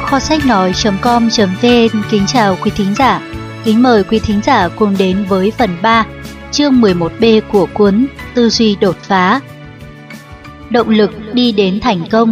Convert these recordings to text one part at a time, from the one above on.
Kho sách nói.com.vn kính chào quý thính giả. Kính mời quý thính giả cùng đến với phần 3, chương 11B của cuốn Tư duy đột phá. Động lực đi đến thành công.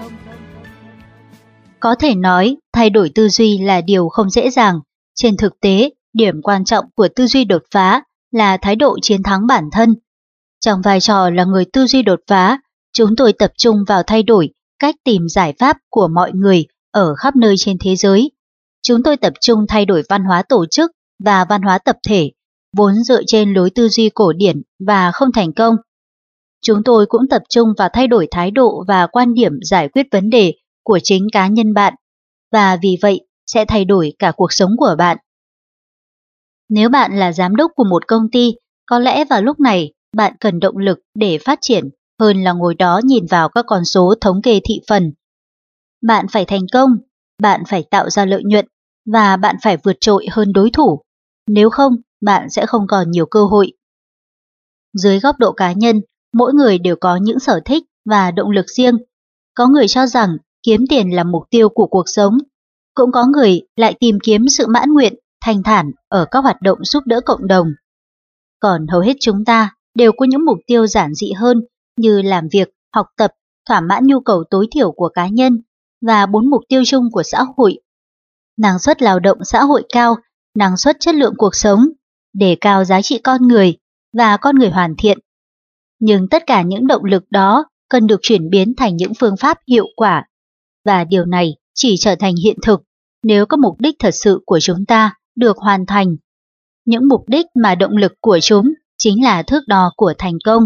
Có thể nói, thay đổi tư duy là điều không dễ dàng. Trên thực tế, điểm quan trọng của tư duy đột phá là thái độ chiến thắng bản thân. Trong vai trò là người tư duy đột phá, chúng tôi tập trung vào thay đổi cách tìm giải pháp của mọi người ở khắp nơi trên thế giới. Chúng tôi tập trung thay đổi văn hóa tổ chức và văn hóa tập thể, vốn dựa trên lối tư duy cổ điển và không thành công. Chúng tôi cũng tập trung vào thay đổi thái độ và quan điểm giải quyết vấn đề của chính cá nhân bạn, và vì vậy sẽ thay đổi cả cuộc sống của bạn. Nếu bạn là giám đốc của một công ty, có lẽ vào lúc này bạn cần động lực để phát triển hơn là ngồi đó nhìn vào các con số thống kê thị phần. Bạn phải thành công, bạn phải tạo ra lợi nhuận và bạn phải vượt trội hơn đối thủ. Nếu không, bạn sẽ không còn nhiều cơ hội. Dưới góc độ cá nhân, mỗi người đều có những sở thích và động lực riêng. Có người cho rằng kiếm tiền là mục tiêu của cuộc sống. Cũng có người lại tìm kiếm sự mãn nguyện, thanh thản ở các hoạt động giúp đỡ cộng đồng. Còn hầu hết chúng ta đều có những mục tiêu giản dị hơn như làm việc, học tập, thỏa mãn nhu cầu tối thiểu của cá nhân và 4 mục tiêu chung của xã hội. Năng suất lao động xã hội cao, năng suất chất lượng cuộc sống, đề cao giá trị con người và con người hoàn thiện. Nhưng tất cả những động lực đó cần được chuyển biến thành những phương pháp hiệu quả, và điều này chỉ trở thành hiện thực nếu các mục đích thật sự của chúng ta được hoàn thành. Những mục đích mà động lực của chúng chính là thước đo của thành công.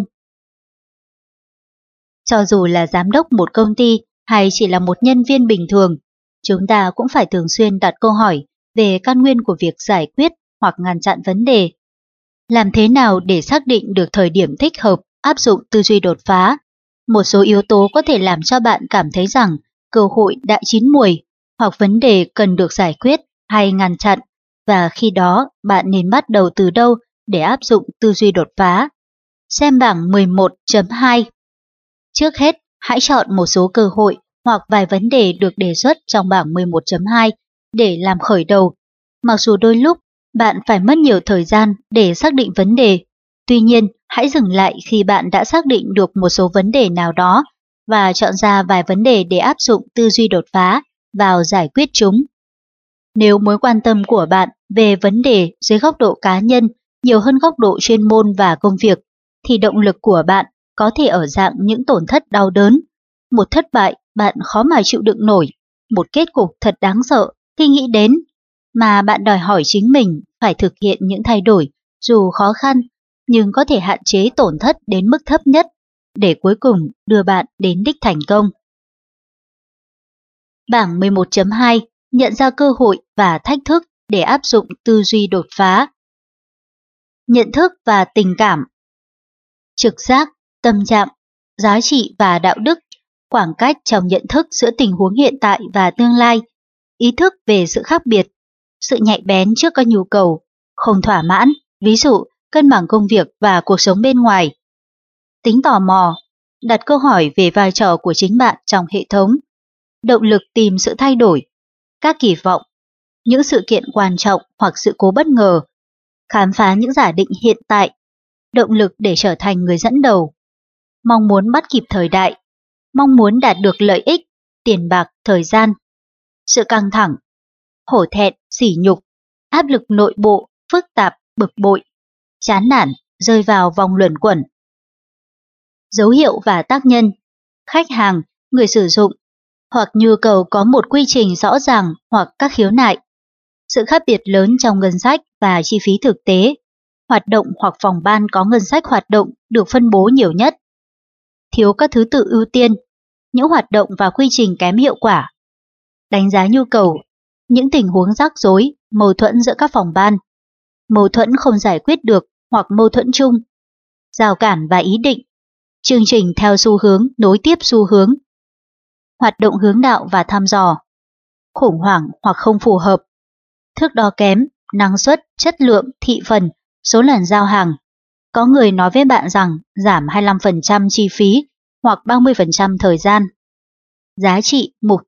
Cho dù là giám đốc một công ty hay chỉ là một nhân viên bình thường, chúng ta cũng phải thường xuyên đặt câu hỏi về căn nguyên của việc giải quyết hoặc ngăn chặn vấn đề. Làm thế nào để xác định được thời điểm thích hợp áp dụng tư duy đột phá? Một số yếu tố có thể làm cho bạn cảm thấy rằng cơ hội đã chín muồi hoặc vấn đề cần được giải quyết hay ngăn chặn, và khi đó bạn nên bắt đầu từ đâu để áp dụng tư duy đột phá. Xem bảng 11.2. Trước hết, hãy chọn một số cơ hội hoặc vài vấn đề được đề xuất trong bảng 11.2 để làm khởi đầu. Mặc dù đôi lúc bạn phải mất nhiều thời gian để xác định vấn đề, tuy nhiên hãy dừng lại khi bạn đã xác định được một số vấn đề nào đó và chọn ra vài vấn đề để áp dụng tư duy đột phá vào giải quyết chúng. Nếu mối quan tâm của bạn về vấn đề dưới góc độ cá nhân nhiều hơn góc độ chuyên môn và công việc, thì động lực của bạn có thể ở dạng những tổn thất đau đớn. Một thất bại bạn khó mà chịu đựng nổi, một kết cục thật đáng sợ khi nghĩ đến, mà bạn đòi hỏi chính mình phải thực hiện những thay đổi dù khó khăn, nhưng có thể hạn chế tổn thất đến mức thấp nhất để cuối cùng đưa bạn đến đích thành công. Bảng 11.2 nhận ra cơ hội và thách thức để áp dụng tư duy đột phá. Nhận thức và tình cảm. Trực giác, tâm trạng, giá trị và đạo đức, khoảng cách trong nhận thức giữa tình huống hiện tại và tương lai, ý thức về sự khác biệt, sự nhạy bén trước các nhu cầu, không thỏa mãn, ví dụ cân bằng công việc và cuộc sống bên ngoài. Tính tò mò, đặt câu hỏi về vai trò của chính bạn trong hệ thống, động lực tìm sự thay đổi, các kỳ vọng, những sự kiện quan trọng hoặc sự cố bất ngờ, khám phá những giả định hiện tại, động lực để trở thành người dẫn đầu, mong muốn bắt kịp thời đại, mong muốn đạt được lợi ích, tiền bạc, thời gian, sự căng thẳng, hổ thẹn, sỉ nhục, áp lực nội bộ, phức tạp, bực bội, chán nản, rơi vào vòng luẩn quẩn. Dấu hiệu và tác nhân, khách hàng, người sử dụng, hoặc nhu cầu có một quy trình rõ ràng hoặc các khiếu nại. Sự khác biệt lớn trong ngân sách và chi phí thực tế, hoạt động hoặc phòng ban có ngân sách hoạt động được phân bố nhiều nhất. Thiếu các thứ tự ưu tiên, những hoạt động và quy trình kém hiệu quả. Đánh giá nhu cầu, những tình huống rắc rối, mâu thuẫn giữa các phòng ban, mâu thuẫn không giải quyết được hoặc mâu thuẫn chung, rào cản và ý định, chương trình theo xu hướng nối tiếp xu hướng, hoạt động hướng đạo và thăm dò, khủng hoảng hoặc không phù hợp, thước đo kém, năng suất, chất lượng, thị phần, số lần giao hàng. Có người nói với bạn rằng giảm 25% chi phí hoặc 30% thời gian. Giá trị, mục tiêu,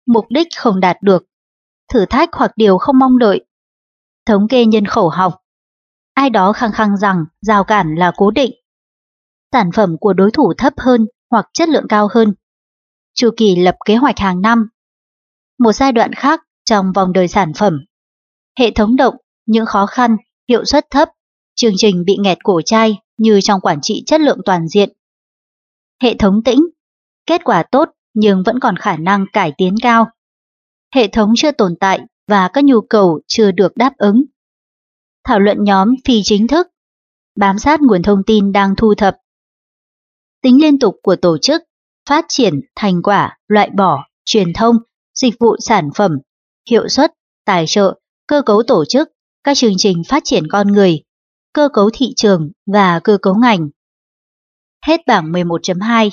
mục đích không đạt được, thử thách hoặc điều không mong đợi, thống kê nhân khẩu học, ai đó khăng khăng rằng rào cản là cố định, sản phẩm của đối thủ thấp hơn hoặc chất lượng cao hơn, chu kỳ lập kế hoạch hàng năm, một giai đoạn khác trong vòng đời sản phẩm, hệ thống động, những khó khăn, hiệu suất thấp, chương trình bị nghẹt cổ chai như trong quản trị chất lượng toàn diện, hệ thống tĩnh, kết quả tốt nhưng vẫn còn khả năng cải tiến cao, hệ thống chưa tồn tại và các nhu cầu chưa được đáp ứng, thảo luận nhóm phi chính thức, bám sát nguồn thông tin đang thu thập, tính liên tục của tổ chức, phát triển, thành quả, loại bỏ, truyền thông, dịch vụ sản phẩm, hiệu suất, tài trợ, cơ cấu tổ chức, các chương trình phát triển con người, cơ cấu thị trường và cơ cấu ngành. Hết bảng 11.2.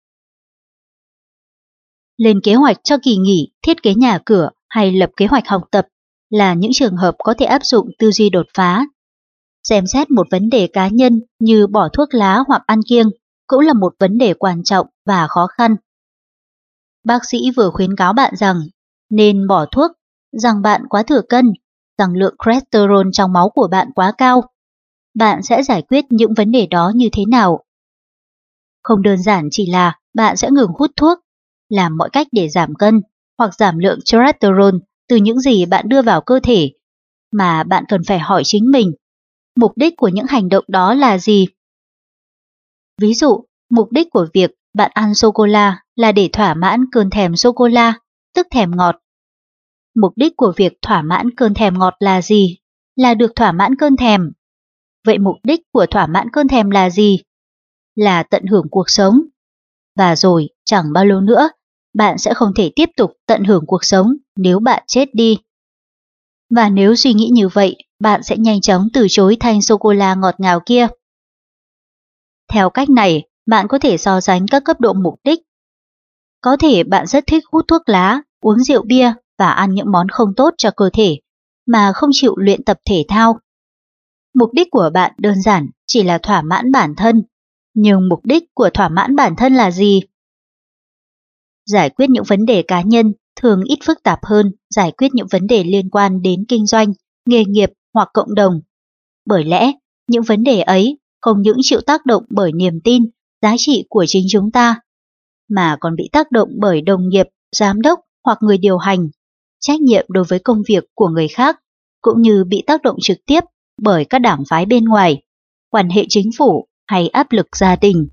Lên kế hoạch cho kỳ nghỉ, thiết kế nhà cửa hay lập kế hoạch học tập là những trường hợp có thể áp dụng tư duy đột phá. Xem xét một vấn đề cá nhân như bỏ thuốc lá hoặc ăn kiêng cũng là một vấn đề quan trọng và khó khăn. Bác sĩ vừa khuyến cáo bạn rằng nên bỏ thuốc, rằng bạn quá thừa cân, rằng lượng cholesterol trong máu của bạn quá cao. Bạn sẽ giải quyết những vấn đề đó như thế nào? Không đơn giản chỉ là bạn sẽ ngừng hút thuốc, làm mọi cách để giảm cân hoặc giảm lượng cholesterol từ những gì bạn đưa vào cơ thể, mà bạn cần phải hỏi chính mình, mục đích của những hành động đó là gì? Ví dụ, mục đích của việc bạn ăn sô-cô-la là để thỏa mãn cơn thèm sô-cô-la, tức thèm ngọt. Mục đích của việc thỏa mãn cơn thèm ngọt là gì? Là được thỏa mãn cơn thèm. Vậy mục đích của thỏa mãn cơn thèm là gì? Là tận hưởng cuộc sống. Và rồi, chẳng bao lâu nữa, bạn sẽ không thể tiếp tục tận hưởng cuộc sống nếu bạn chết đi. Và nếu suy nghĩ như vậy, bạn sẽ nhanh chóng từ chối thanh sô-cô-la ngọt ngào kia. Theo cách này, bạn có thể so sánh các cấp độ mục đích. Có thể bạn rất thích hút thuốc lá, uống rượu bia và ăn những món không tốt cho cơ thể, mà không chịu luyện tập thể thao. Mục đích của bạn đơn giản chỉ là thỏa mãn bản thân, nhưng mục đích của thỏa mãn bản thân là gì? Giải quyết những vấn đề cá nhân thường ít phức tạp hơn giải quyết những vấn đề liên quan đến kinh doanh, nghề nghiệp hoặc cộng đồng. Bởi lẽ, những vấn đề ấy không những chịu tác động bởi niềm tin, giá trị của chính chúng ta, mà còn bị tác động bởi đồng nghiệp, giám đốc hoặc người điều hành, trách nhiệm đối với công việc của người khác, cũng như bị tác động trực tiếp bởi các đảng phái bên ngoài, quan hệ chính phủ hay áp lực gia đình.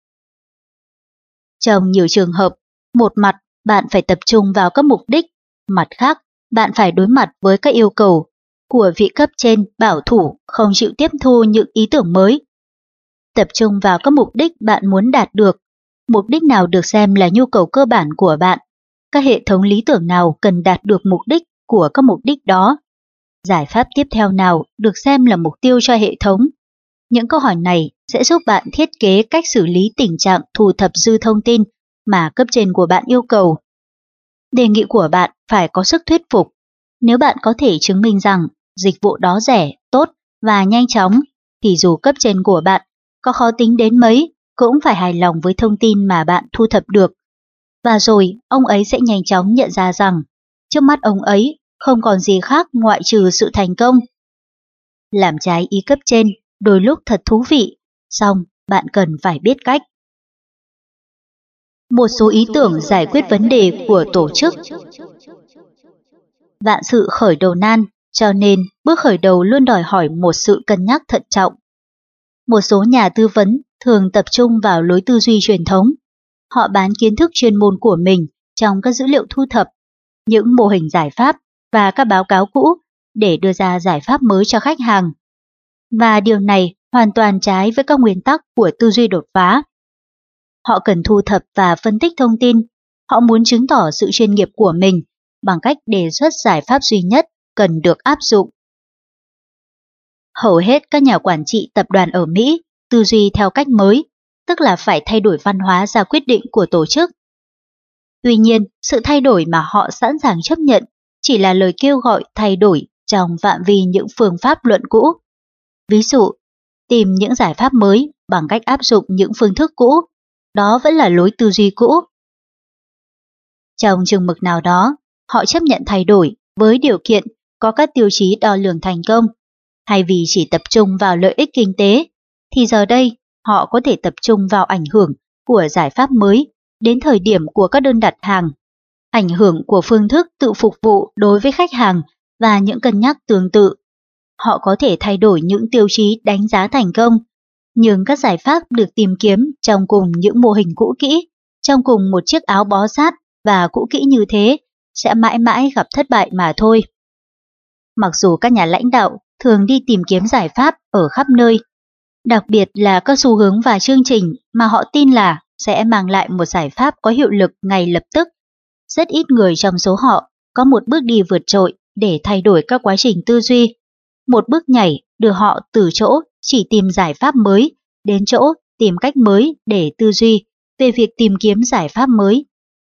Trong nhiều trường hợp, một mặt bạn phải tập trung vào các mục đích, mặt khác bạn phải đối mặt với các yêu cầu của vị cấp trên bảo thủ không chịu tiếp thu những ý tưởng mới. Tập trung vào các mục đích bạn muốn đạt được, mục đích nào được xem là nhu cầu cơ bản của bạn, các hệ thống lý tưởng nào cần đạt được mục đích của các mục đích đó, giải pháp tiếp theo nào được xem là mục tiêu cho hệ thống. Những câu hỏi này sẽ giúp bạn thiết kế cách xử lý tình trạng thu thập dư thông tin mà cấp trên của bạn yêu cầu. Đề nghị của bạn phải có sức thuyết phục. Nếu bạn có thể chứng minh rằng dịch vụ đó rẻ, tốt và nhanh chóng, thì dù cấp trên của bạn có khó tính đến mấy, cũng phải hài lòng với thông tin mà bạn thu thập được. Và rồi, ông ấy sẽ nhanh chóng nhận ra rằng, trước mắt ông ấy không còn gì khác ngoại trừ sự thành công. Làm trái ý cấp trên, đôi lúc thật thú vị, song bạn cần phải biết cách. Một số ý tưởng giải quyết vấn đề của tổ chức. Vạn sự khởi đầu nan, cho nên bước khởi đầu luôn đòi hỏi một sự cân nhắc thận trọng. Một số nhà tư vấn thường tập trung vào lối tư duy truyền thống. Họ bán kiến thức chuyên môn của mình trong các dữ liệu thu thập, những mô hình giải pháp và các báo cáo cũ để đưa ra giải pháp mới cho khách hàng. Và điều này hoàn toàn trái với các nguyên tắc của tư duy đột phá. Họ cần thu thập và phân tích thông tin. Họ muốn chứng tỏ sự chuyên nghiệp của mình bằng cách đề xuất giải pháp duy nhất cần được áp dụng. Hầu hết các nhà quản trị tập đoàn ở Mỹ tư duy theo cách mới, tức là phải thay đổi văn hóa ra quyết định của tổ chức. Tuy nhiên, sự thay đổi mà họ sẵn sàng chấp nhận chỉ là lời kêu gọi thay đổi trong phạm vi những phương pháp luận cũ. Ví dụ, tìm những giải pháp mới bằng cách áp dụng những phương thức cũ, đó vẫn là lối tư duy cũ. Trong chừng mực nào đó, họ chấp nhận thay đổi với điều kiện có các tiêu chí đo lường thành công. Thay vì chỉ tập trung vào lợi ích kinh tế, thì giờ đây họ có thể tập trung vào ảnh hưởng của giải pháp mới đến thời điểm của các đơn đặt hàng, ảnh hưởng của phương thức tự phục vụ đối với khách hàng và những cân nhắc tương tự. Họ có thể thay đổi những tiêu chí đánh giá thành công, nhưng các giải pháp được tìm kiếm trong cùng những mô hình cũ kỹ, trong cùng một chiếc áo bó sát và cũ kỹ như thế sẽ mãi mãi gặp thất bại mà thôi. Mặc dù các nhà lãnh đạo thường đi tìm kiếm giải pháp ở khắp nơi, đặc biệt là các xu hướng và chương trình mà họ tin là sẽ mang lại một giải pháp có hiệu lực ngay lập tức, rất ít người trong số họ có một bước đi vượt trội để thay đổi các quá trình tư duy. Một bước nhảy đưa họ từ chỗ chỉ tìm giải pháp mới đến chỗ tìm cách mới để tư duy về việc tìm kiếm giải pháp mới.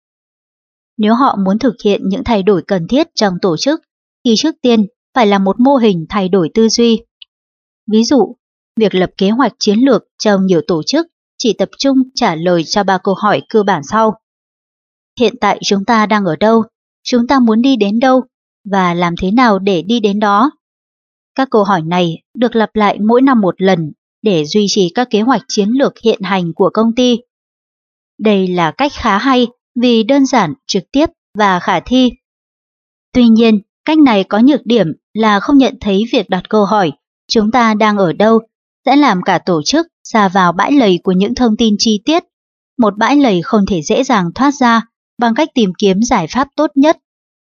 Nếu họ muốn thực hiện những thay đổi cần thiết trong tổ chức, thì trước tiên phải là một mô hình thay đổi tư duy. Ví dụ, việc lập kế hoạch chiến lược trong nhiều tổ chức chỉ tập trung trả lời cho 3 câu hỏi cơ bản sau. Hiện tại chúng ta đang ở đâu? Chúng ta muốn đi đến đâu? Và làm thế nào để đi đến đó? Các câu hỏi này được lặp lại mỗi năm một lần để duy trì các kế hoạch chiến lược hiện hành của công ty. Đây là cách khá hay vì đơn giản, trực tiếp và khả thi. Tuy nhiên, cách này có nhược điểm là không nhận thấy việc đặt câu hỏi chúng ta đang ở đâu sẽ làm cả tổ chức sa vào bãi lầy của những thông tin chi tiết, một bãi lầy không thể dễ dàng thoát ra bằng cách tìm kiếm giải pháp tốt nhất.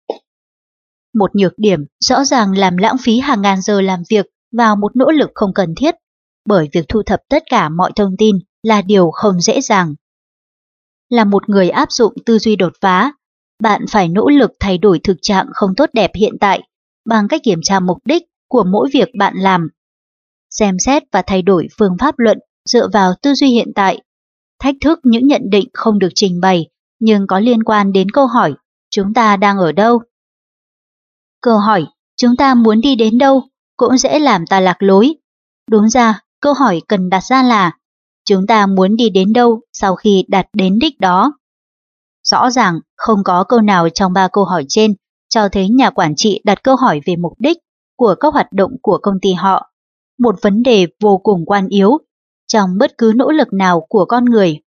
Một nhược điểm rõ ràng làm lãng phí hàng ngàn giờ làm việc vào một nỗ lực không cần thiết, bởi việc thu thập tất cả mọi thông tin là điều không dễ dàng. Là một người áp dụng tư duy đột phá, bạn phải nỗ lực thay đổi thực trạng không tốt đẹp hiện tại bằng cách kiểm tra mục đích của mỗi việc bạn làm. Xem xét và thay đổi phương pháp luận dựa vào tư duy hiện tại, thách thức những nhận định không được trình bày nhưng có liên quan đến câu hỏi chúng ta đang ở đâu. Câu hỏi chúng ta muốn đi đến đâu cũng dễ làm ta lạc lối. Đúng ra, câu hỏi cần đặt ra là chúng ta muốn đi đến đâu sau khi đạt đến đích đó. Rõ ràng, không có câu nào trong 3 câu hỏi trên cho thấy nhà quản trị đặt câu hỏi về mục đích của các hoạt động của công ty họ, một vấn đề vô cùng quan yếu trong bất cứ nỗ lực nào của con người.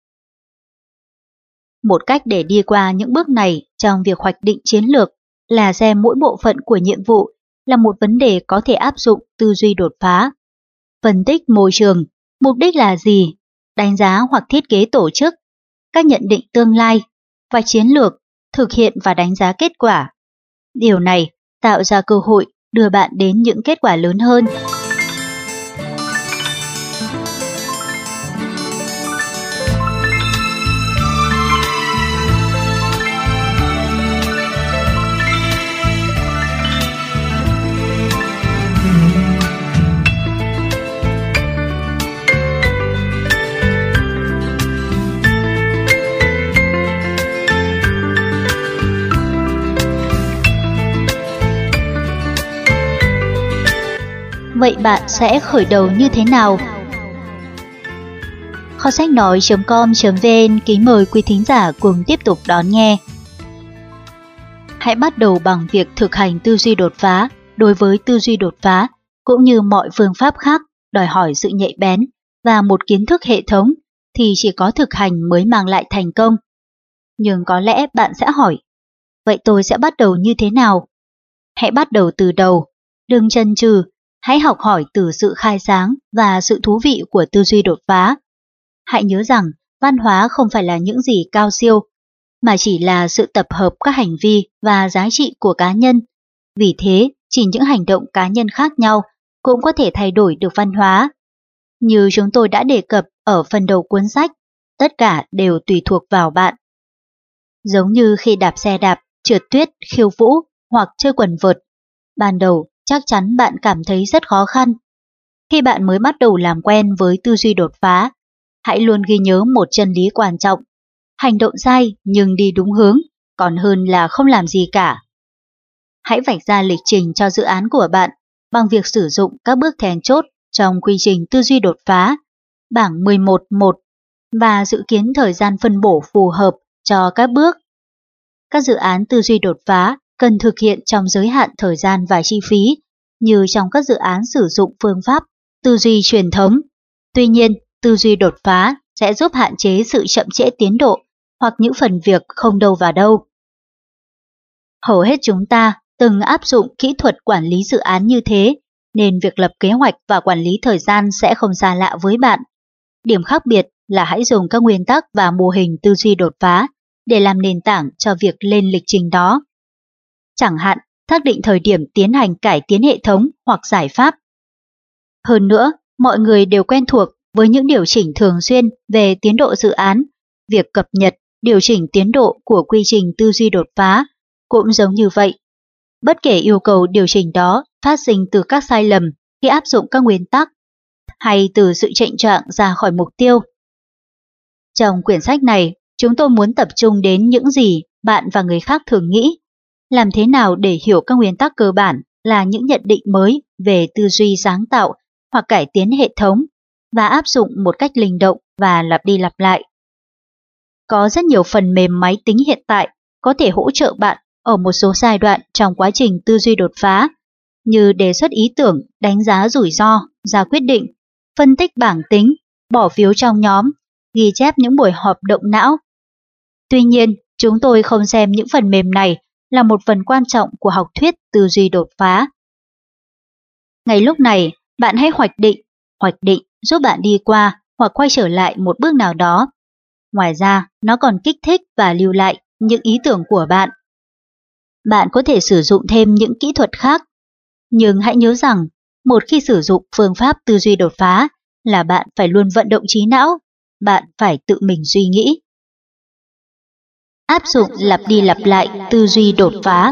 Một cách để đi qua những bước này trong việc hoạch định chiến lược là xem mỗi bộ phận của nhiệm vụ là một vấn đề có thể áp dụng tư duy đột phá. Phân tích môi trường, mục đích là gì? Đánh giá hoặc thiết kế tổ chức, các nhận định tương lai, và chiến lược, thực hiện và đánh giá kết quả. Điều này tạo ra cơ hội đưa bạn đến những kết quả lớn hơn. Vậy bạn sẽ khởi đầu như thế nào? Kho sách nói.com.vn kính mời quý thính giả cùng tiếp tục đón nghe. Hãy bắt đầu bằng việc thực hành tư duy đột phá. Đối với tư duy đột phá, cũng như mọi phương pháp khác đòi hỏi sự nhạy bén và một kiến thức hệ thống, thì chỉ có thực hành mới mang lại thành công. Nhưng có lẽ bạn sẽ hỏi, vậy tôi sẽ bắt đầu như thế nào? Hãy bắt đầu từ đầu, đừng chần chừ. Hãy học hỏi từ sự khai sáng và sự thú vị của tư duy đột phá. Hãy nhớ rằng văn hóa không phải là những gì cao siêu, mà chỉ là sự tập hợp các hành vi và giá trị của cá nhân. Vì thế, chỉ những hành động cá nhân khác nhau cũng có thể thay đổi được văn hóa. Như chúng tôi đã đề cập ở phần đầu cuốn sách, tất cả đều tùy thuộc vào bạn. Giống như khi đạp xe đạp, trượt tuyết, khiêu vũ hoặc chơi quần vợt, ban đầu chắc chắn bạn cảm thấy rất khó khăn. Khi bạn mới bắt đầu làm quen với tư duy đột phá, hãy luôn ghi nhớ một chân lý quan trọng. Hành động sai nhưng đi đúng hướng, còn hơn là không làm gì cả. Hãy vạch ra lịch trình cho dự án của bạn bằng việc sử dụng các bước then chốt trong quy trình tư duy đột phá, bảng 11.1 và dự kiến thời gian phân bổ phù hợp cho các bước. Các dự án tư duy đột phá cần thực hiện trong giới hạn thời gian và chi phí, như trong các dự án sử dụng phương pháp tư duy truyền thống. Tuy nhiên, tư duy đột phá sẽ giúp hạn chế sự chậm trễ tiến độ hoặc những phần việc không đâu vào đâu. Hầu hết chúng ta từng áp dụng kỹ thuật quản lý dự án như thế, nên việc lập kế hoạch và quản lý thời gian sẽ không xa lạ với bạn. Điểm khác biệt là hãy dùng các nguyên tắc và mô hình tư duy đột phá để làm nền tảng cho việc lên lịch trình đó. Chẳng hạn, xác định thời điểm tiến hành cải tiến hệ thống hoặc giải pháp. Hơn nữa, mọi người đều quen thuộc với những điều chỉnh thường xuyên về tiến độ dự án. Việc cập nhật, điều chỉnh tiến độ của quy trình tư duy đột phá cũng giống như vậy. Bất kể yêu cầu điều chỉnh đó phát sinh từ các sai lầm khi áp dụng các nguyên tắc hay từ sự chệnh choạng ra khỏi mục tiêu. Trong quyển sách này, chúng tôi muốn tập trung đến những gì bạn và người khác thường nghĩ. Làm thế nào để hiểu các nguyên tắc cơ bản là những nhận định mới về tư duy sáng tạo hoặc cải tiến hệ thống và áp dụng một cách linh động và lặp đi lặp lại. Có rất nhiều phần mềm máy tính hiện tại có thể hỗ trợ bạn ở một số giai đoạn trong quá trình tư duy đột phá, như đề xuất ý tưởng, đánh giá rủi ro, ra quyết định, phân tích bảng tính, bỏ phiếu trong nhóm, ghi chép những buổi họp động não. Tuy nhiên, chúng tôi không xem những phần mềm này là một phần quan trọng của học thuyết tư duy đột phá. Ngay lúc này, bạn hãy hoạch định giúp bạn đi qua hoặc quay trở lại một bước nào đó. Ngoài ra, nó còn kích thích và lưu lại những ý tưởng của bạn. Bạn có thể sử dụng thêm những kỹ thuật khác, nhưng hãy nhớ rằng một khi sử dụng phương pháp tư duy đột phá là bạn phải luôn vận động trí não, bạn phải tự mình suy nghĩ. Áp dụng lặp đi lặp lại tư duy đột phá.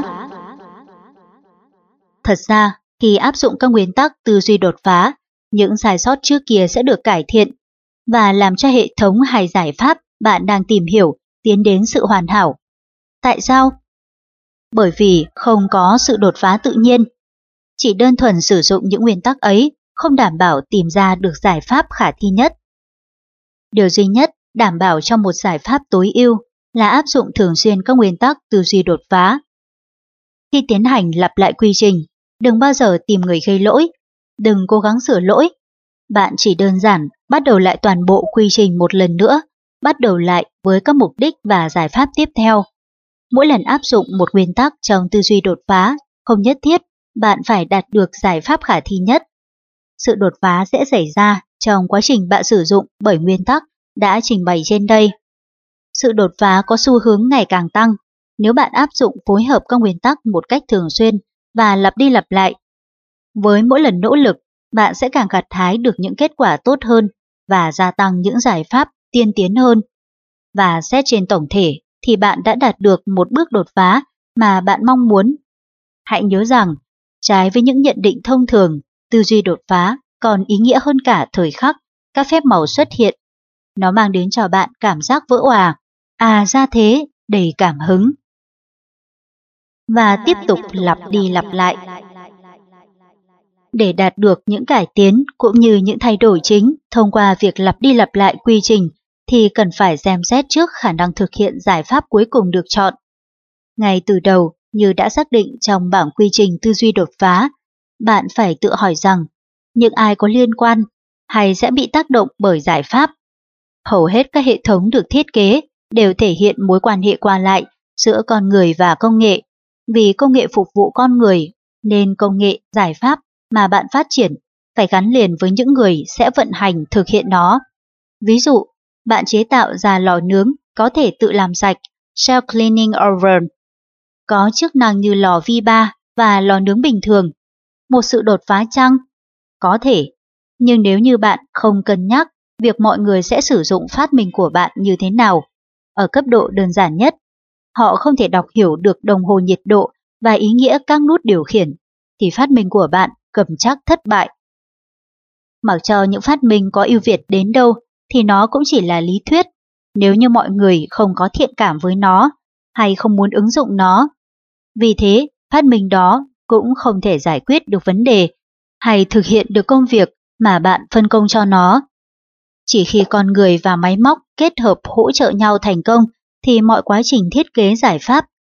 Thật ra, khi áp dụng các nguyên tắc tư duy đột phá, những sai sót trước kia sẽ được cải thiện và làm cho hệ thống hay giải pháp bạn đang tìm hiểu tiến đến sự hoàn hảo. Tại sao? Bởi vì không có sự đột phá tự nhiên. Chỉ đơn thuần sử dụng những nguyên tắc ấy không đảm bảo tìm ra được giải pháp khả thi nhất. Điều duy nhất đảm bảo cho một giải pháp tối ưu là áp dụng thường xuyên các nguyên tắc tư duy đột phá. Khi tiến hành lặp lại quy trình, đừng bao giờ tìm người gây lỗi, đừng cố gắng sửa lỗi. Bạn chỉ đơn giản bắt đầu lại toàn bộ quy trình một lần nữa, bắt đầu lại với các mục đích và giải pháp tiếp theo. Mỗi lần áp dụng một nguyên tắc trong tư duy đột phá, không nhất thiết bạn phải đạt được giải pháp khả thi nhất. Sự đột phá sẽ xảy ra trong quá trình bạn sử dụng 7 nguyên tắc đã trình bày trên đây. Sự đột phá có xu hướng ngày càng tăng nếu bạn áp dụng phối hợp các nguyên tắc một cách thường xuyên và lặp đi lặp lại. Với mỗi lần nỗ lực, bạn sẽ càng gặt hái được những kết quả tốt hơn và gia tăng những giải pháp tiên tiến hơn. Và xét trên tổng thể thì bạn đã đạt được một bước đột phá mà bạn mong muốn. Hãy nhớ rằng, trái với những nhận định thông thường, tư duy đột phá còn ý nghĩa hơn cả thời khắc các phép màu xuất hiện. Nó mang đến cho bạn cảm giác vỡ òa, ra thế, đầy cảm hứng. Và tiếp tục lặp đi lặp lại. Để đạt được những cải tiến cũng như những thay đổi chính thông qua việc lặp đi lặp lại quy trình thì cần phải xem xét trước khả năng thực hiện giải pháp cuối cùng được chọn. Ngay từ đầu, như đã xác định trong bảng quy trình tư duy đột phá, bạn phải tự hỏi rằng những ai có liên quan hay sẽ bị tác động bởi giải pháp. Hầu hết các hệ thống được thiết kế đều thể hiện mối quan hệ qua lại giữa con người và công nghệ. Vì công nghệ phục vụ con người, nên công nghệ, giải pháp mà bạn phát triển phải gắn liền với những người sẽ vận hành thực hiện nó. Ví dụ, bạn chế tạo ra lò nướng có thể tự làm sạch, self-cleaning oven, có chức năng như lò vi ba và lò nướng bình thường. Một sự đột phá chăng? Có thể, nhưng nếu như bạn không cân nhắc việc mọi người sẽ sử dụng phát minh của bạn như thế nào, ở cấp độ đơn giản nhất, họ không thể đọc hiểu được đồng hồ nhiệt độ và ý nghĩa các nút điều khiển, thì phát minh của bạn cầm chắc thất bại. Mặc cho những phát minh có ưu việt đến đâu, thì nó cũng chỉ là lý thuyết, nếu như mọi người không có thiện cảm với nó, hay không muốn ứng dụng nó. Vì thế, phát minh đó cũng không thể giải quyết được vấn đề, hay thực hiện được công việc mà bạn phân công cho nó. Chỉ khi con người và máy móc kết hợp hỗ trợ nhau thành công, thì mọi quá trình thiết kế giải pháp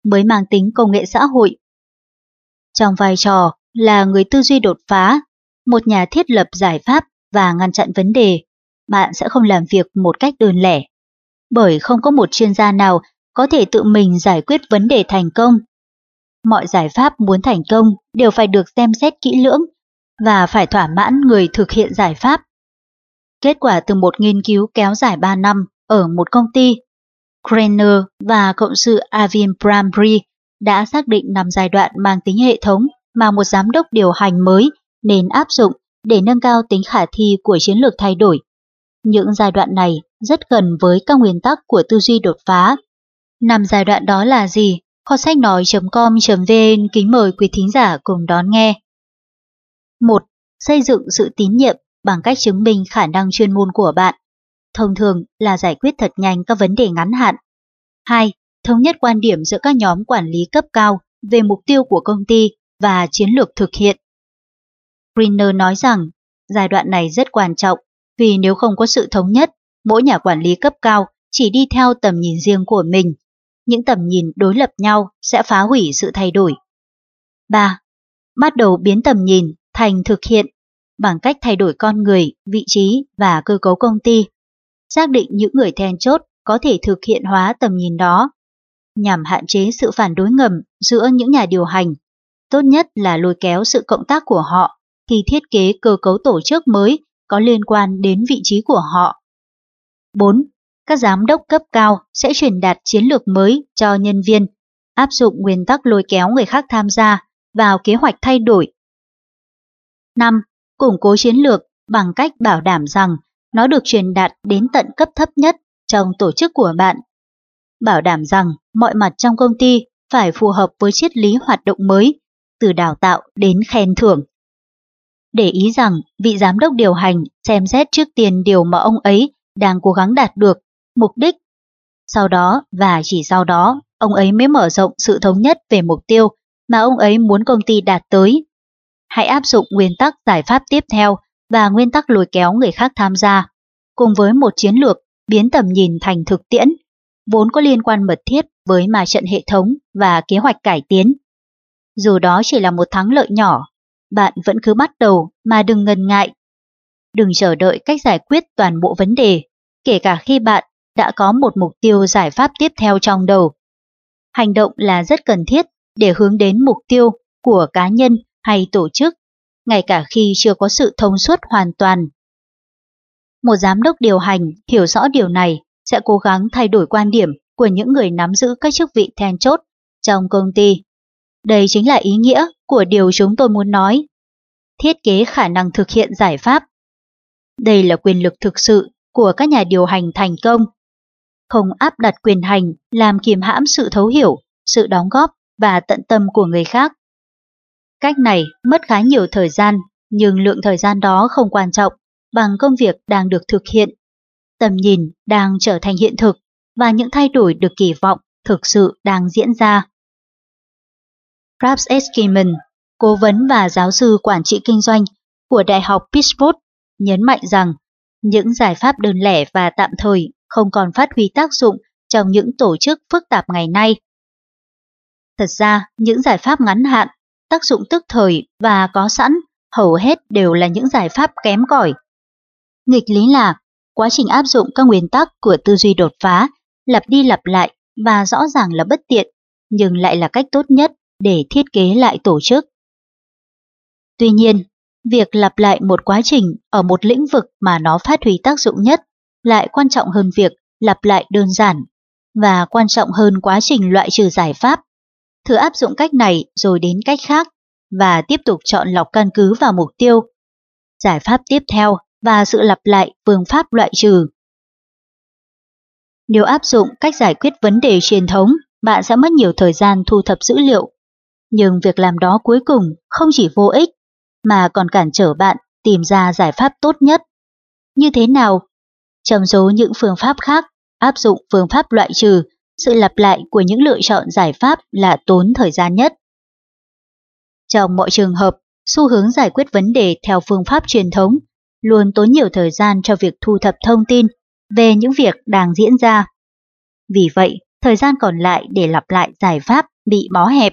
mới mang tính công nghệ xã hội. Trong vai trò là người tư duy đột phá, một nhà thiết lập giải pháp và ngăn chặn vấn đề, bạn sẽ không làm việc một cách đơn lẻ. Bởi không có một chuyên gia nào có thể tự mình giải quyết vấn đề thành công. Mọi giải pháp muốn thành công đều phải được xem xét kỹ lưỡng và phải thỏa mãn người thực hiện giải pháp. Kết quả từ một nghiên cứu kéo dài 3 năm ở một công ty, Craner và cộng sự Arvind Brambry đã xác định 5 giai đoạn mang tính hệ thống mà một giám đốc điều hành mới nên áp dụng để nâng cao tính khả thi của chiến lược thay đổi. Những giai đoạn này rất gần với các nguyên tắc của tư duy đột phá. 5 giai đoạn đó là gì? Kho sách nói.com.vn kính mời quý thính giả cùng đón nghe. 1. Xây dựng sự tín nhiệm bằng cách chứng minh khả năng chuyên môn của bạn. Thông thường là giải quyết thật nhanh các vấn đề ngắn hạn. 2. Thống nhất quan điểm giữa các nhóm quản lý cấp cao về mục tiêu của công ty và chiến lược thực hiện. Greener nói rằng giai đoạn này rất quan trọng vì nếu không có sự thống nhất, mỗi nhà quản lý cấp cao chỉ đi theo tầm nhìn riêng của mình. Những tầm nhìn đối lập nhau sẽ phá hủy sự thay đổi. 3. Bắt đầu biến tầm nhìn thành thực hiện bằng cách thay đổi con người, vị trí và cơ cấu công ty. Xác định những người then chốt có thể thực hiện hóa tầm nhìn đó. Nhằm hạn chế sự phản đối ngầm giữa những nhà điều hành, tốt nhất là lôi kéo sự cộng tác của họ khi thiết kế cơ cấu tổ chức mới có liên quan đến vị trí của họ. 4. Các giám đốc cấp cao sẽ truyền đạt chiến lược mới cho nhân viên, áp dụng nguyên tắc lôi kéo người khác tham gia vào kế hoạch thay đổi. 5. Củng cố chiến lược bằng cách bảo đảm rằng nó được truyền đạt đến tận cấp thấp nhất trong tổ chức của bạn. Bảo đảm rằng mọi mặt trong công ty phải phù hợp với triết lý hoạt động mới, từ đào tạo đến khen thưởng. Để ý rằng vị giám đốc điều hành xem xét trước tiên điều mà ông ấy đang cố gắng đạt được, mục đích. Sau đó và chỉ sau đó, ông ấy mới mở rộng sự thống nhất về mục tiêu mà ông ấy muốn công ty đạt tới. Hãy áp dụng nguyên tắc giải pháp tiếp theo và nguyên tắc lôi kéo người khác tham gia, cùng với một chiến lược biến tầm nhìn thành thực tiễn, vốn có liên quan mật thiết với ma trận hệ thống và kế hoạch cải tiến. Dù đó chỉ là một thắng lợi nhỏ, bạn vẫn cứ bắt đầu mà đừng ngần ngại. Đừng chờ đợi cách giải quyết toàn bộ vấn đề, kể cả khi bạn đã có một mục tiêu giải pháp tiếp theo trong đầu. Hành động là rất cần thiết để hướng đến mục tiêu của cá nhân hay tổ chức, ngay cả khi chưa có sự thông suốt hoàn toàn. Một giám đốc điều hành hiểu rõ điều này sẽ cố gắng thay đổi quan điểm của những người nắm giữ các chức vị then chốt trong công ty. Đây chính là ý nghĩa của điều chúng tôi muốn nói. Thiết kế khả năng thực hiện giải pháp. Đây là quyền lực thực sự của các nhà điều hành thành công. Không áp đặt quyền hành làm kiềm hãm sự thấu hiểu, sự đóng góp và tận tâm của người khác. Cách này mất khá nhiều thời gian, nhưng lượng thời gian đó không quan trọng bằng công việc đang được thực hiện. Tầm nhìn đang trở thành hiện thực và những thay đổi được kỳ vọng thực sự đang diễn ra. Ralph Eskimman, cố vấn và giáo sư quản trị kinh doanh của Đại học Pittsburgh, nhấn mạnh rằng những giải pháp đơn lẻ và tạm thời không còn phát huy tác dụng trong những tổ chức phức tạp ngày nay. Thật ra, những giải pháp ngắn hạn, tác dụng tức thời và có sẵn hầu hết đều là những giải pháp kém cỏi. Nghịch lý là quá trình áp dụng các nguyên tắc của tư duy đột phá lặp đi lặp lại và rõ ràng là bất tiện, nhưng lại là cách tốt nhất để thiết kế lại tổ chức. Tuy nhiên, việc lặp lại một quá trình ở một lĩnh vực mà nó phát huy tác dụng nhất lại quan trọng hơn việc lặp lại đơn giản, và quan trọng hơn quá trình loại trừ giải pháp. Thử áp dụng cách này rồi đến cách khác và tiếp tục chọn lọc căn cứ vào mục tiêu, giải pháp tiếp theo và sự lặp lại phương pháp loại trừ. Nếu áp dụng cách giải quyết vấn đề truyền thống, bạn sẽ mất nhiều thời gian thu thập dữ liệu. Nhưng việc làm đó cuối cùng không chỉ vô ích, mà còn cản trở bạn tìm ra giải pháp tốt nhất. Như thế nào? Trong số những phương pháp khác, áp dụng phương pháp loại trừ, sự lặp lại của những lựa chọn giải pháp là tốn thời gian nhất. Trong mọi trường hợp, xu hướng giải quyết vấn đề theo phương pháp truyền thống luôn tốn nhiều thời gian cho việc thu thập thông tin về những việc đang diễn ra. Vì vậy, thời gian còn lại để lặp lại giải pháp bị bó hẹp.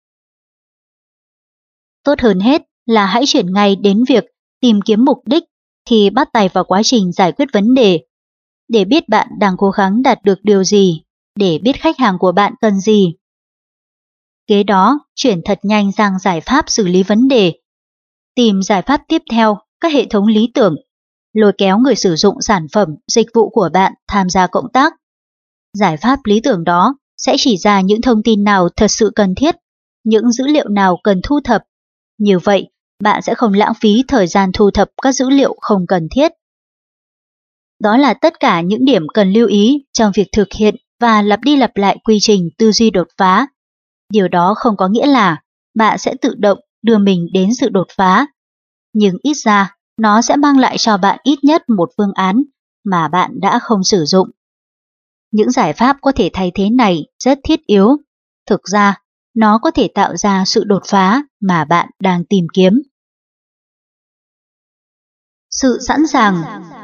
Tốt hơn hết là hãy chuyển ngay đến việc tìm kiếm mục đích khi bắt tay vào quá trình giải quyết vấn đề, để biết bạn đang cố gắng đạt được điều gì, để biết khách hàng của bạn cần gì. Kế đó, chuyển thật nhanh sang giải pháp xử lý vấn đề. Tìm giải pháp tiếp theo, các hệ thống lý tưởng, lôi kéo người sử dụng sản phẩm, dịch vụ của bạn tham gia cộng tác. Giải pháp lý tưởng đó sẽ chỉ ra những thông tin nào thật sự cần thiết, những dữ liệu nào cần thu thập. Như vậy, bạn sẽ không lãng phí thời gian thu thập các dữ liệu không cần thiết. Đó là tất cả những điểm cần lưu ý trong việc thực hiện và lặp đi lặp lại quy trình tư duy đột phá. Điều đó không có nghĩa là bạn sẽ tự động đưa mình đến sự đột phá, nhưng ít ra nó sẽ mang lại cho bạn ít nhất một phương án mà bạn đã không sử dụng. Những giải pháp có thể thay thế này rất thiết yếu. Thực ra, nó có thể tạo ra sự đột phá mà bạn đang tìm kiếm. Sự sẵn sàng.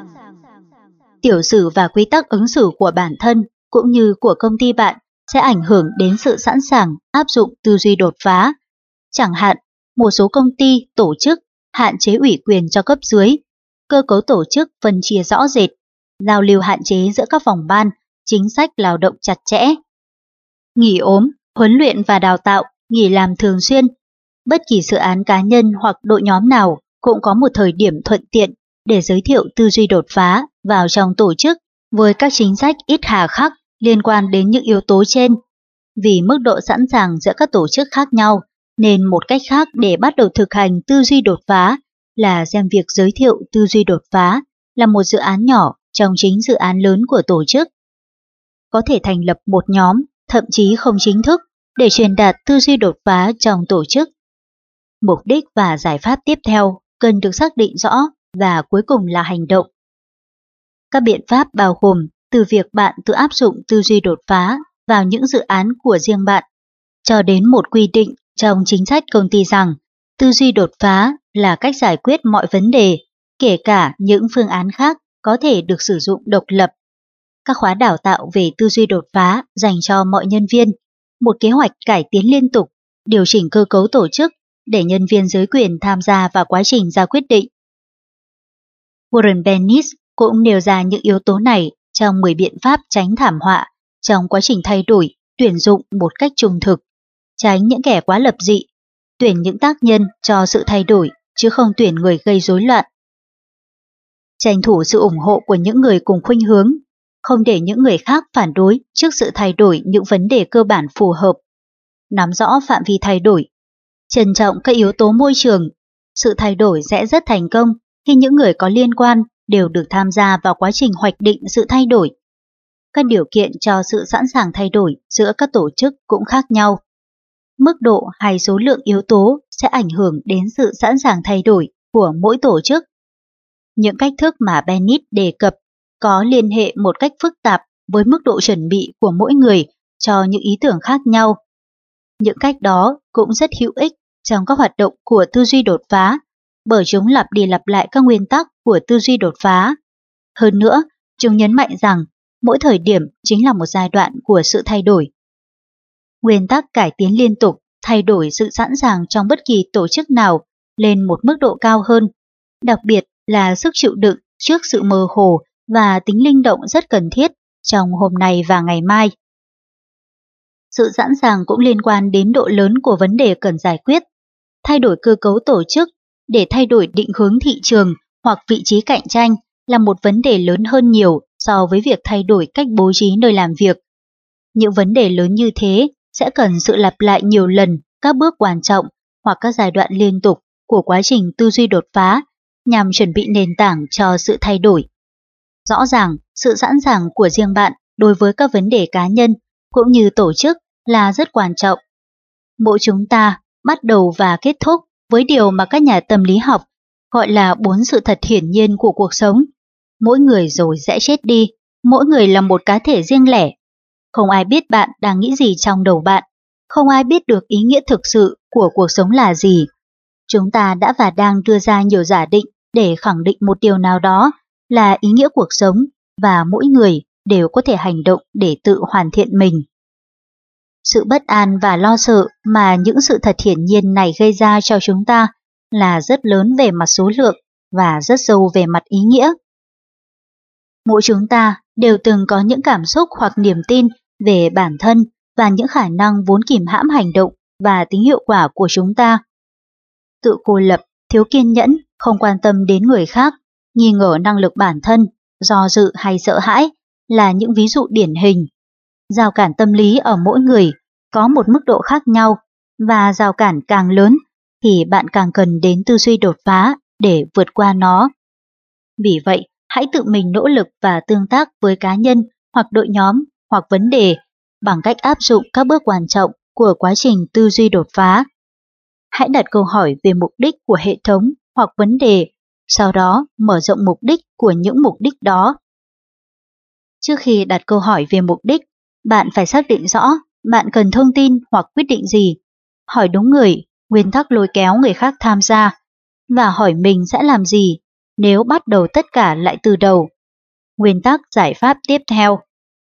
Tiểu sử và quy tắc ứng xử của bản thân cũng như của công ty bạn sẽ ảnh hưởng đến sự sẵn sàng áp dụng tư duy đột phá. Chẳng hạn, một số công ty, tổ chức hạn chế ủy quyền cho cấp dưới, cơ cấu tổ chức phân chia rõ rệt, giao lưu hạn chế giữa các phòng ban, chính sách lao động chặt chẽ. Nghỉ ốm, huấn luyện và đào tạo, nghỉ làm thường xuyên. Bất kỳ dự án cá nhân hoặc đội nhóm nào cũng có một thời điểm thuận tiện để giới thiệu tư duy đột phá vào trong tổ chức với các chính sách ít hà khắc liên quan đến những yếu tố trên. Vì mức độ sẵn sàng giữa các tổ chức khác nhau, nên một cách khác để bắt đầu thực hành tư duy đột phá là xem việc giới thiệu tư duy đột phá là một dự án nhỏ trong chính dự án lớn của tổ chức. Có thể thành lập một nhóm, thậm chí không chính thức, để truyền đạt tư duy đột phá trong tổ chức. Mục đích và giải pháp tiếp theo cần được xác định rõ và cuối cùng là hành động. Các biện pháp bao gồm từ việc bạn tự áp dụng tư duy đột phá vào những dự án của riêng bạn, cho đến một quy định trong chính sách công ty rằng tư duy đột phá là cách giải quyết mọi vấn đề, kể cả những phương án khác có thể được sử dụng độc lập. Các khóa đào tạo về tư duy đột phá dành cho mọi nhân viên, một kế hoạch cải tiến liên tục, điều chỉnh cơ cấu tổ chức để nhân viên dưới quyền tham gia vào quá trình ra quyết định. Warren Bennis cũng nêu ra những yếu tố này trong 10 biện pháp tránh thảm họa trong quá trình thay đổi, tuyển dụng một cách trung thực, tránh những kẻ quá lập dị, tuyển những tác nhân cho sự thay đổi chứ không tuyển người gây rối loạn. Tranh thủ sự ủng hộ của những người cùng khuynh hướng, không để những người khác phản đối trước sự thay đổi những vấn đề cơ bản phù hợp. Nắm rõ phạm vi thay đổi, trân trọng các yếu tố môi trường. Sự thay đổi sẽ rất thành công khi những người có liên quan đều được tham gia vào quá trình hoạch định sự thay đổi. Các điều kiện cho sự sẵn sàng thay đổi giữa các tổ chức cũng khác nhau. Mức độ hay số lượng yếu tố sẽ ảnh hưởng đến sự sẵn sàng thay đổi của mỗi tổ chức. Những cách thức mà Bennis đề cập có liên hệ một cách phức tạp với mức độ chuẩn bị của mỗi người cho những ý tưởng khác nhau. Những cách đó cũng rất hữu ích trong các hoạt động của tư duy đột phá, bởi chúng lặp đi lặp lại các nguyên tắc của tư duy đột phá. Hơn nữa, chúng nhấn mạnh rằng mỗi thời điểm chính là một giai đoạn của sự thay đổi. Nguyên tắc cải tiến liên tục thay đổi sự sẵn sàng trong bất kỳ tổ chức nào lên một mức độ cao hơn, đặc biệt là sức chịu đựng trước sự mơ hồ và tính linh động rất cần thiết trong hôm nay và ngày mai. Sự sẵn sàng cũng liên quan đến độ lớn của vấn đề cần giải quyết. Thay đổi cơ cấu tổ chức để thay đổi định hướng thị trường hoặc vị trí cạnh tranh là một vấn đề lớn hơn nhiều so với việc thay đổi cách bố trí nơi làm việc. Những vấn đề lớn như thế sẽ cần sự lặp lại nhiều lần các bước quan trọng hoặc các giai đoạn liên tục của quá trình tư duy đột phá nhằm chuẩn bị nền tảng cho sự thay đổi. Rõ ràng, sự sẵn sàng của riêng bạn đối với các vấn đề cá nhân cũng như tổ chức là rất quan trọng. Mỗi chúng ta bắt đầu và kết thúc với điều mà các nhà tâm lý học gọi là 4 sự thật hiển nhiên của cuộc sống. Mỗi người rồi sẽ chết đi, mỗi người là một cá thể riêng lẻ. Không ai biết bạn đang nghĩ gì trong đầu bạn, không ai biết được ý nghĩa thực sự của cuộc sống là gì. Chúng ta đã và đang đưa ra nhiều giả định để khẳng định một điều nào đó là ý nghĩa cuộc sống, và mỗi người đều có thể hành động để tự hoàn thiện mình. Sự bất an và lo sợ mà những sự thật hiển nhiên này gây ra cho chúng ta là rất lớn về mặt số lượng và rất sâu về mặt ý nghĩa. Mỗi chúng ta đều từng có những cảm xúc hoặc niềm tin về bản thân và những khả năng vốn kìm hãm hành động và tính hiệu quả của chúng ta. Tự cô lập, thiếu kiên nhẫn, không quan tâm đến người khác, nghi ngờ năng lực bản thân, do dự hay sợ hãi là những ví dụ điển hình. Rào cản tâm lý ở mỗi người có một mức độ khác nhau, và rào cản càng lớn thì bạn càng cần đến tư duy đột phá để vượt qua nó. Vì vậy, hãy tự mình nỗ lực và tương tác với cá nhân hoặc đội nhóm hoặc vấn đề bằng cách áp dụng các bước quan trọng của quá trình tư duy đột phá. Hãy đặt câu hỏi về mục đích của hệ thống hoặc vấn đề, sau đó mở rộng mục đích của những mục đích đó. Trước khi đặt câu hỏi về mục đích, bạn phải xác định rõ bạn cần thông tin hoặc quyết định gì. Hỏi đúng người, nguyên tắc lôi kéo người khác tham gia, và hỏi mình sẽ làm gì nếu bắt đầu tất cả lại từ đầu. Nguyên tắc giải pháp tiếp theo.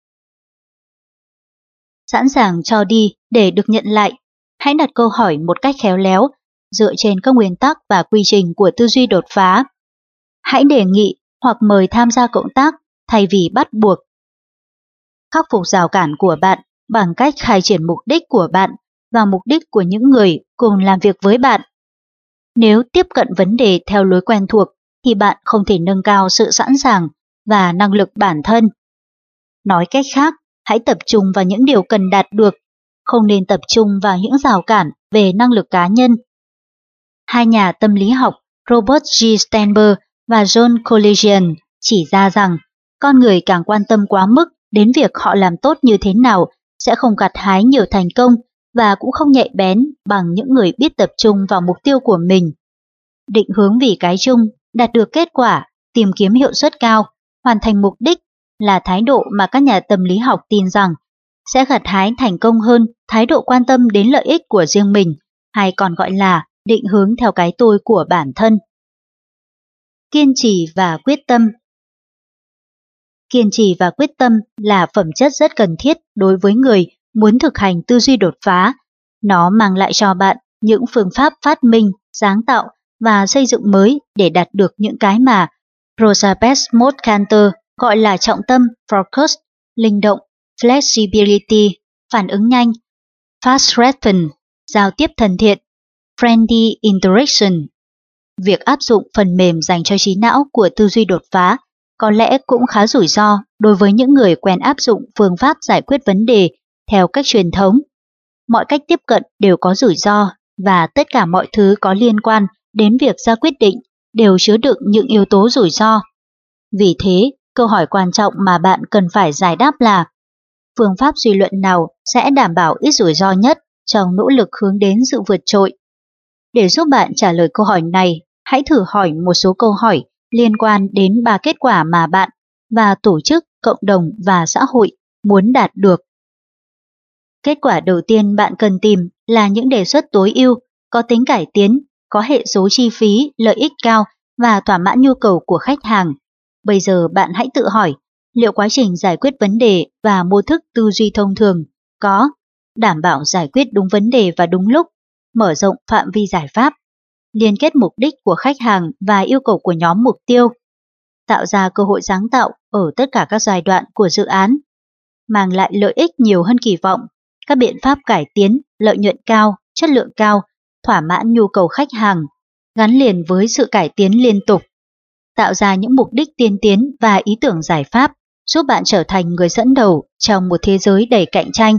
Sẵn sàng cho đi để được nhận lại. Hãy đặt câu hỏi một cách khéo léo, dựa trên các nguyên tắc và quy trình của tư duy đột phá. Hãy đề nghị hoặc mời tham gia cộng tác thay vì bắt buộc. Khắc phục rào cản của bạn bằng cách khai triển mục đích của bạn và mục đích của những người cùng làm việc với bạn. Nếu tiếp cận vấn đề theo lối quen thuộc thì bạn không thể nâng cao sự sẵn sàng và năng lực bản thân. Nói cách khác, hãy tập trung vào những điều cần đạt được, không nên tập trung vào những rào cản về năng lực cá nhân. Hai nhà tâm lý học Robert G. Sternberg và John Collegian chỉ ra rằng con người càng quan tâm quá mức đến việc họ làm tốt như thế nào sẽ không gặt hái nhiều thành công và cũng không nhạy bén bằng những người biết tập trung vào mục tiêu của mình. Định hướng vì cái chung, đạt được kết quả, tìm kiếm hiệu suất cao, hoàn thành mục đích là thái độ mà các nhà tâm lý học tin rằng sẽ gặt hái thành công hơn thái độ quan tâm đến lợi ích của riêng mình, hay còn gọi là định hướng theo cái tôi của bản thân. Kiên trì và quyết tâm. Kiên trì và quyết tâm là phẩm chất rất cần thiết đối với người muốn thực hành tư duy đột phá. Nó mang lại cho bạn những phương pháp phát minh, sáng tạo và xây dựng mới để đạt được những cái mà Rosa Best-Montcanter gọi là trọng tâm, focus, linh động, flexibility, phản ứng nhanh, fast response, giao tiếp thân thiện, friendly interaction. Việc áp dụng phần mềm dành cho trí não của tư duy đột phá có lẽ cũng khá rủi ro đối với những người quen áp dụng phương pháp giải quyết vấn đề theo cách truyền thống. Mọi cách tiếp cận đều có rủi ro và tất cả mọi thứ có liên quan đến việc ra quyết định đều chứa đựng những yếu tố rủi ro. Vì thế, câu hỏi quan trọng mà bạn cần phải giải đáp là phương pháp suy luận nào sẽ đảm bảo ít rủi ro nhất trong nỗ lực hướng đến sự vượt trội. Để giúp bạn trả lời câu hỏi này, hãy thử hỏi một số câu hỏi liên quan đến 3 kết quả mà bạn và tổ chức, cộng đồng và xã hội muốn đạt được. Kết quả đầu tiên bạn cần tìm là những đề xuất tối ưu, có tính cải tiến, có hệ số chi phí, lợi ích cao và thỏa mãn nhu cầu của khách hàng. Bây giờ bạn hãy tự hỏi, liệu quá trình giải quyết vấn đề và mô thức tư duy thông thường có đảm bảo giải quyết đúng vấn đề và đúng lúc, mở rộng phạm vi giải pháp, liên kết mục đích của khách hàng và yêu cầu của nhóm mục tiêu, tạo ra cơ hội sáng tạo ở tất cả các giai đoạn của dự án, mang lại lợi ích nhiều hơn kỳ vọng, các biện pháp cải tiến, lợi nhuận cao, chất lượng cao, thỏa mãn nhu cầu khách hàng, gắn liền với sự cải tiến liên tục, tạo ra những mục đích tiên tiến và ý tưởng giải pháp, giúp bạn trở thành người dẫn đầu trong một thế giới đầy cạnh tranh.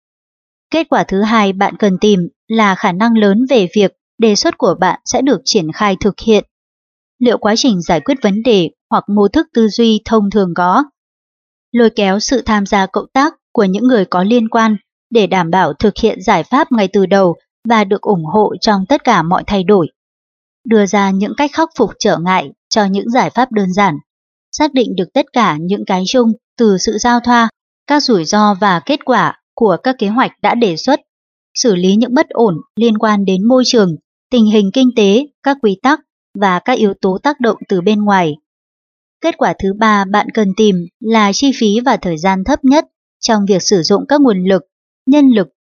Kết quả thứ hai bạn cần tìm là khả năng lớn về việc đề xuất của bạn sẽ được triển khai thực hiện. Liệu quá trình giải quyết vấn đề hoặc mô thức tư duy thông thường có lôi kéo sự tham gia cộng tác của những người có liên quan để đảm bảo thực hiện giải pháp ngay từ đầu và được ủng hộ trong tất cả mọi thay đổi, đưa ra những cách khắc phục trở ngại cho những giải pháp đơn giản, xác định được tất cả những cái chung từ sự giao thoa, các rủi ro và kết quả của các kế hoạch đã đề xuất, xử lý những bất ổn liên quan đến môi trường, tình hình kinh tế, các quy tắc và các yếu tố tác động từ bên ngoài. Kết quả thứ ba bạn cần tìm là chi phí và thời gian thấp nhất trong việc sử dụng các nguồn lực, nhân lực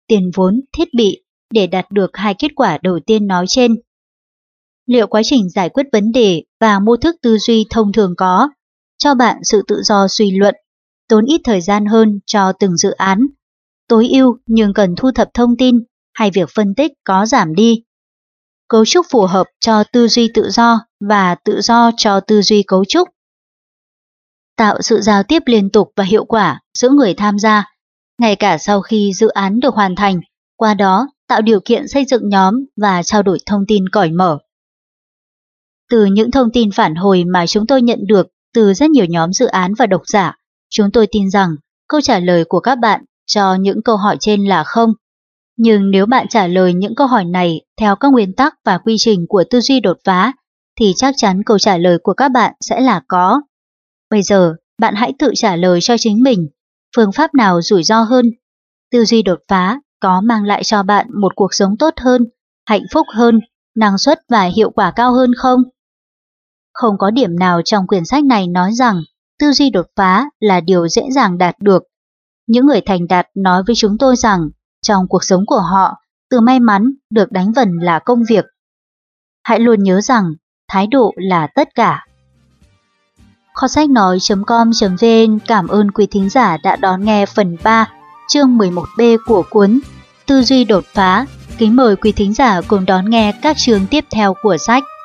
tiền vốn, thiết bị để đạt được hai kết quả đầu tiên nói trên. Liệu quá trình giải quyết vấn đề và mô thức tư duy thông thường có cho bạn sự tự do suy luận, tốn ít thời gian hơn cho từng dự án, tối ưu nhưng cần thu thập thông tin hay việc phân tích có giảm đi, cấu trúc phù hợp cho tư duy tự do và tự do cho tư duy cấu trúc, tạo sự giao tiếp liên tục và hiệu quả giữa người tham gia, ngay cả sau khi dự án được hoàn thành, qua đó tạo điều kiện xây dựng nhóm và trao đổi thông tin cởi mở. Từ những thông tin phản hồi mà chúng tôi nhận được từ rất nhiều nhóm dự án và độc giả, chúng tôi tin rằng câu trả lời của các bạn cho những câu hỏi trên là không. Nhưng nếu bạn trả lời những câu hỏi này theo các nguyên tắc và quy trình của tư duy đột phá, thì chắc chắn câu trả lời của các bạn sẽ là có. Bây giờ, bạn hãy tự trả lời cho chính mình, phương pháp nào rủi ro hơn? Tư duy đột phá có mang lại cho bạn một cuộc sống tốt hơn, hạnh phúc hơn, năng suất và hiệu quả cao hơn không? Không có điểm nào trong quyển sách này nói rằng tư duy đột phá là điều dễ dàng đạt được. Những người thành đạt nói với chúng tôi rằng trong cuộc sống của họ, từ may mắn được đánh vần là công việc. Hãy luôn nhớ rằng thái độ là tất cả. Kho sách nói.com.vn cảm ơn quý thính giả đã đón nghe phần 3, chương 11B của cuốn Tư duy đột phá. Kính mời quý thính giả cùng đón nghe các chương tiếp theo của sách.